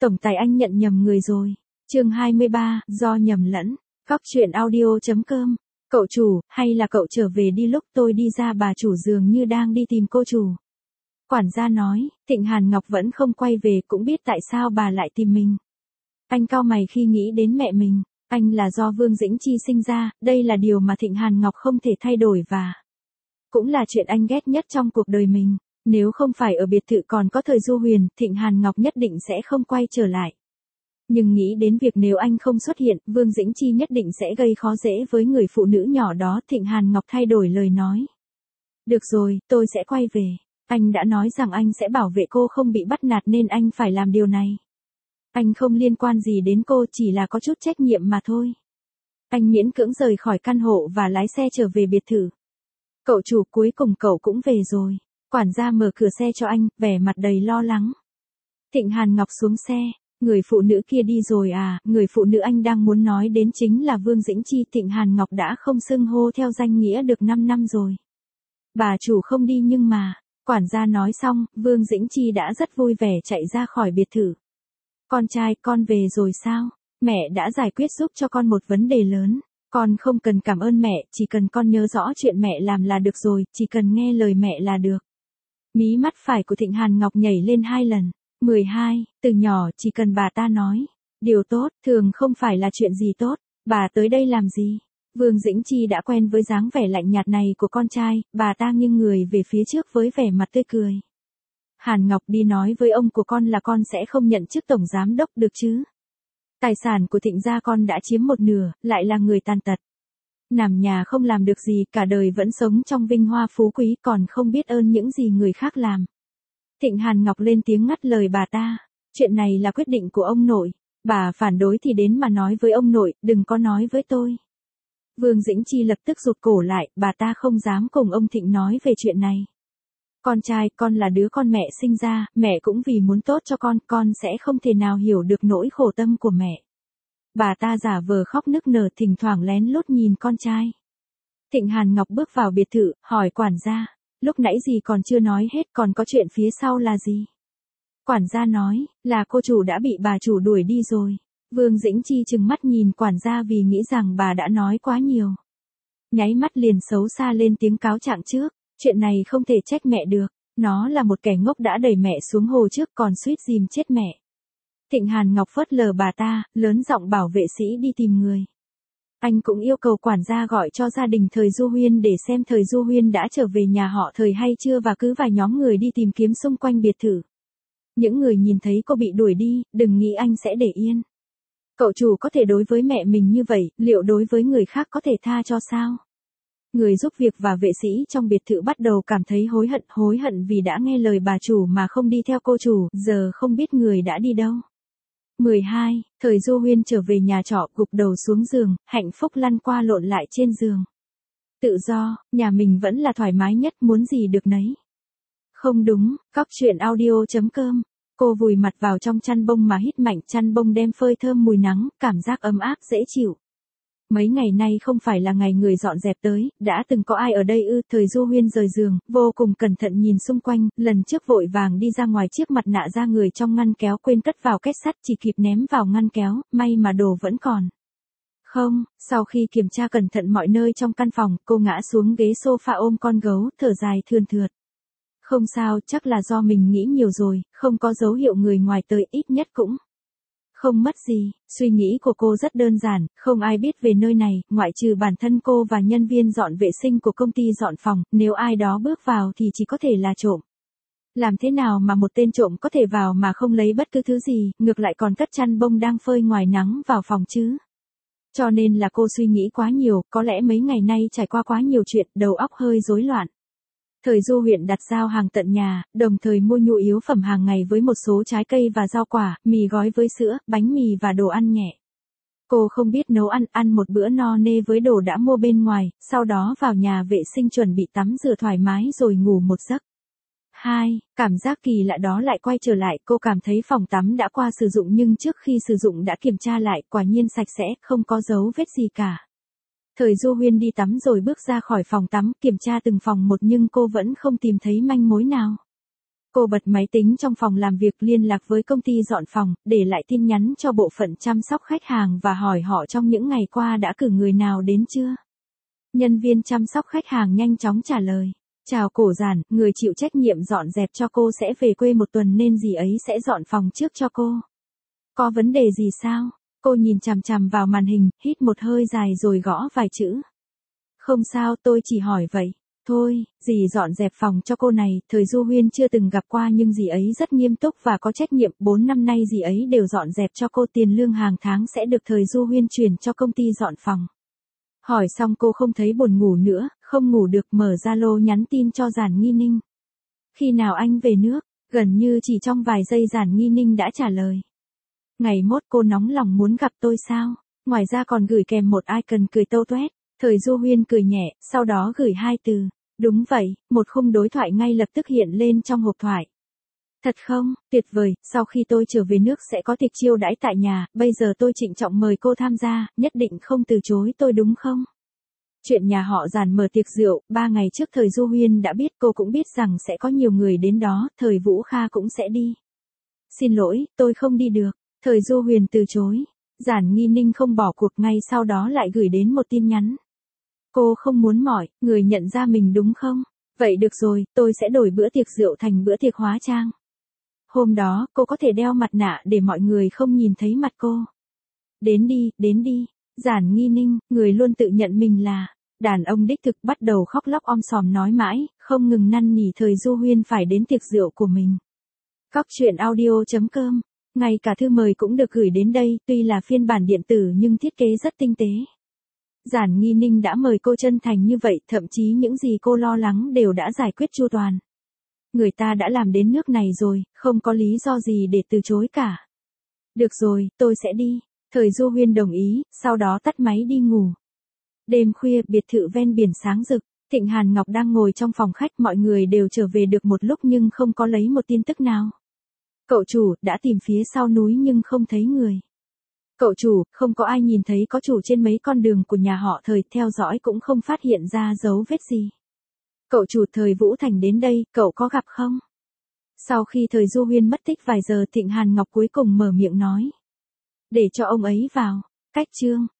Tổng tài anh nhận nhầm người rồi. Chương 23, do nhầm lẫn. Góc truyện audio.com. Cậu chủ, hay là cậu trở về đi, lúc tôi đi ra bà chủ dường như đang đi tìm cô chủ. Quản gia nói, Thịnh Hàn Ngọc vẫn không quay về, cũng biết tại sao bà lại tìm mình. Anh cau mày khi nghĩ đến mẹ mình. Anh là do Vương Dĩnh Chi sinh ra, đây là điều mà Thịnh Hàn Ngọc không thể thay đổi và cũng là chuyện anh ghét nhất trong cuộc đời mình. Nếu không phải ở biệt thự còn có Thời Du Huyền, Thịnh Hàn Ngọc nhất định sẽ không quay trở lại. Nhưng nghĩ đến việc nếu anh không xuất hiện, Vương Dĩnh Chi nhất định sẽ gây khó dễ với người phụ nữ nhỏ đó, Thịnh Hàn Ngọc thay đổi lời nói. Được rồi, tôi sẽ quay về. Anh đã nói rằng anh sẽ bảo vệ cô không bị bắt nạt nên anh phải làm điều này. Anh không liên quan gì đến cô, chỉ là có chút trách nhiệm mà thôi. Anh miễn cưỡng rời khỏi căn hộ và lái xe trở về biệt thự. Cậu chủ, cuối cùng cậu cũng về rồi. Quản gia mở cửa xe cho anh, vẻ mặt đầy lo lắng. Thịnh Hàn Ngọc xuống xe. Người phụ nữ kia đi rồi à? Người phụ nữ anh đang muốn nói đến chính là Vương Dĩnh Chi. Thịnh Hàn Ngọc đã không xưng hô theo danh nghĩa được 5 năm rồi. Bà chủ không đi nhưng mà. Quản gia nói xong, Vương Dĩnh Chi đã rất vui vẻ chạy ra khỏi biệt thự. Con trai, con về rồi sao? Mẹ đã giải quyết giúp cho con một vấn đề lớn. Con không cần cảm ơn mẹ, chỉ cần con nhớ rõ chuyện mẹ làm là được rồi, chỉ cần nghe lời mẹ là được. Mí mắt phải của Thịnh Hàn Ngọc nhảy lên 2 lần. 12, từ nhỏ chỉ cần bà ta nói. Điều tốt, thường không phải là chuyện gì tốt. Bà tới đây làm gì? Vương Dĩnh Chi đã quen với dáng vẻ lạnh nhạt này của con trai, bà ta nghiêng người về phía trước với vẻ mặt tươi cười. Hàn Ngọc, đi nói với ông của con là con sẽ không nhận chức tổng giám đốc được chứ. Tài sản của Thịnh gia con đã chiếm 1/2, lại là người tàn tật. Nằm nhà không làm được gì, cả đời vẫn sống trong vinh hoa phú quý, còn không biết ơn những gì người khác làm. Thịnh Hàn Ngọc lên tiếng ngắt lời bà ta. Chuyện này là quyết định của ông nội. Bà phản đối thì đến mà nói với ông nội, đừng có nói với tôi. Vương Dĩnh Chi lập tức rụt cổ lại, bà ta không dám cùng ông Thịnh nói về chuyện này. Con trai, con là đứa con mẹ sinh ra, mẹ cũng vì muốn tốt cho con sẽ không thể nào hiểu được nỗi khổ tâm của mẹ. Bà ta giả vờ khóc nức nở, thỉnh thoảng lén lút nhìn con trai. Thịnh Hàn Ngọc bước vào biệt thự, hỏi quản gia, lúc nãy gì còn chưa nói hết, còn có chuyện phía sau là gì? Quản gia nói, là cô chủ đã bị bà chủ đuổi đi rồi. Vương Dĩnh Chi trừng mắt nhìn quản gia vì nghĩ rằng bà đã nói quá nhiều. Nháy mắt liền xấu xa lên tiếng cáo trạng trước. Chuyện này không thể trách mẹ được. Nó là một kẻ ngốc đã đẩy mẹ xuống hồ trước còn suýt dìm chết mẹ. Thịnh Hàn Ngọc phớt lờ bà ta, lớn giọng bảo vệ sĩ đi tìm người. Anh cũng yêu cầu quản gia gọi cho gia đình Thời Du Huyên để xem Thời Du Huyên đã trở về nhà họ Thời hay chưa, và cứ vài nhóm người đi tìm kiếm xung quanh biệt thự. Những người nhìn thấy cô bị đuổi đi, đừng nghĩ anh sẽ để yên. Cậu chủ có thể đối với mẹ mình như vậy, liệu đối với người khác có thể tha cho sao? Người giúp việc và vệ sĩ trong biệt thự bắt đầu cảm thấy hối hận vì đã nghe lời bà chủ mà không đi theo cô chủ, giờ không biết người đã đi đâu. 12, Thời Du Huyên trở về nhà trọ, gục đầu xuống giường, hạnh phúc lăn qua lộn lại trên giường. Tự do, nhà mình vẫn là thoải mái nhất, muốn gì được nấy. Không đúng, góc truyện audio.com. Cô vùi mặt vào trong chăn bông mà hít mạnh, chăn bông đem phơi thơm mùi nắng, cảm giác ấm áp dễ chịu. Mấy ngày nay không phải là ngày người dọn dẹp tới, đã từng có ai ở đây ư? Thời Du Huyên rời giường, vô cùng cẩn thận nhìn xung quanh, lần trước vội vàng đi ra ngoài, chiếc mặt nạ ra người trong ngăn kéo quên cất vào két sắt, chỉ kịp ném vào ngăn kéo, may mà đồ vẫn còn. Không, sau khi kiểm tra cẩn thận mọi nơi trong căn phòng, cô ngã xuống ghế sofa ôm con gấu, thở dài thườn thượt. Không sao, chắc là do mình nghĩ nhiều rồi, không có dấu hiệu người ngoài tới, ít nhất cũng không mất gì. Suy nghĩ của cô rất đơn giản, không ai biết về nơi này, ngoại trừ bản thân cô và nhân viên dọn vệ sinh của công ty dọn phòng, nếu ai đó bước vào thì chỉ có thể là trộm. Làm thế nào mà một tên trộm có thể vào mà không lấy bất cứ thứ gì, ngược lại còn cất chăn bông đang phơi ngoài nắng vào phòng chứ? Cho nên là cô suy nghĩ quá nhiều, có lẽ mấy ngày nay trải qua quá nhiều chuyện, đầu óc hơi rối loạn. Thời Du Huyện đặt giao hàng tận nhà, đồng thời mua nhu yếu phẩm hàng ngày với một số trái cây và rau quả, mì gói với sữa, bánh mì và đồ ăn nhẹ. Cô không biết nấu ăn một bữa no nê với đồ đã mua bên ngoài, sau đó vào nhà vệ sinh chuẩn bị tắm rửa thoải mái rồi ngủ một giấc. 2. Cảm giác kỳ lạ đó lại quay trở lại, cô cảm thấy phòng tắm đã qua sử dụng nhưng trước khi sử dụng đã kiểm tra lại, quả nhiên sạch sẽ, không có dấu vết gì cả. Thời Du Huyên đi tắm rồi bước ra khỏi phòng tắm, kiểm tra từng phòng một nhưng cô vẫn không tìm thấy manh mối nào. Cô bật máy tính trong phòng làm việc liên lạc với công ty dọn phòng, để lại tin nhắn cho bộ phận chăm sóc khách hàng và hỏi họ trong những ngày qua đã cử người nào đến chưa. Nhân viên chăm sóc khách hàng nhanh chóng trả lời. Chào cổ Giản, người chịu trách nhiệm dọn dẹp cho cô sẽ về quê một tuần nên dì ấy sẽ dọn phòng trước cho cô. Có vấn đề gì sao? Cô nhìn chằm chằm vào màn hình, hít một hơi dài rồi gõ vài chữ. Không sao, tôi chỉ hỏi vậy. Thôi, dì dọn dẹp phòng cho cô này, thời Du Huyên chưa từng gặp qua nhưng dì ấy rất nghiêm túc và có trách nhiệm, 4 năm nay dì ấy đều dọn dẹp cho cô, tiền lương hàng tháng sẽ được thời Du Huyên chuyển cho công ty dọn phòng. Hỏi xong cô không thấy buồn ngủ nữa, không ngủ được, mở Zalo nhắn tin cho Giản Nghi Ninh. Khi nào anh về nước? Gần như chỉ trong vài giây Giản Nghi Ninh đã trả lời. Ngày mốt cô nóng lòng muốn gặp tôi sao? Ngoài ra còn gửi kèm một icon cười tâu tuét. Thời Du Huyên cười nhẹ, sau đó gửi 2 từ. Đúng vậy, một khung đối thoại ngay lập tức hiện lên trong hộp thoại. Thật không? Tuyệt vời, sau khi tôi trở về nước sẽ có tiệc chiêu đãi tại nhà, bây giờ tôi trịnh trọng mời cô tham gia, nhất định không từ chối tôi đúng không? Chuyện nhà họ Giản mở tiệc rượu, 3 ngày trước thời Du Huyên đã biết, cô cũng biết rằng sẽ có nhiều người đến đó, thời Vũ Kha cũng sẽ đi. Xin lỗi, tôi không đi được. Thời Du Huyên từ chối. Giản Nghi Ninh không bỏ cuộc, ngay sau đó lại gửi đến một tin nhắn. Cô không muốn mọi người nhận ra mình đúng không? Vậy được rồi, tôi sẽ đổi bữa tiệc rượu thành bữa tiệc hóa trang. Hôm đó, cô có thể đeo mặt nạ để mọi người không nhìn thấy mặt cô. Đến đi, đến đi. Giản Nghi Ninh, người luôn tự nhận mình là đàn ông đích thực, bắt đầu khóc lóc om sòm nói mãi, không ngừng năn nỉ thời Du Huyên phải đến tiệc rượu của mình. Cóc truyện audio.com. Ngay cả thư mời cũng được gửi đến đây, tuy là phiên bản điện tử nhưng thiết kế rất tinh tế. Giản Nghi Ninh đã mời cô chân thành như vậy, thậm chí những gì cô lo lắng đều đã giải quyết chu toàn. Người ta đã làm đến nước này rồi, không có lý do gì để từ chối cả. Được rồi, tôi sẽ đi. Thời Du Huyên đồng ý, sau đó tắt máy đi ngủ. Đêm khuya, biệt thự ven biển sáng rực, Thịnh Hàn Ngọc đang ngồi trong phòng khách, mọi người đều trở về được một lúc nhưng không có lấy một tin tức nào. Cậu chủ, đã tìm phía sau núi nhưng không thấy người. Cậu chủ, không có ai nhìn thấy có chủ trên mấy con đường của nhà họ Thời, theo dõi cũng không phát hiện ra dấu vết gì. Cậu chủ, Thời Vũ Thành đến đây, cậu có gặp không? Sau khi thời Du Huyên mất tích vài giờ, Thịnh Hàn Ngọc cuối cùng mở miệng nói. Để cho ông ấy vào. Cách chương.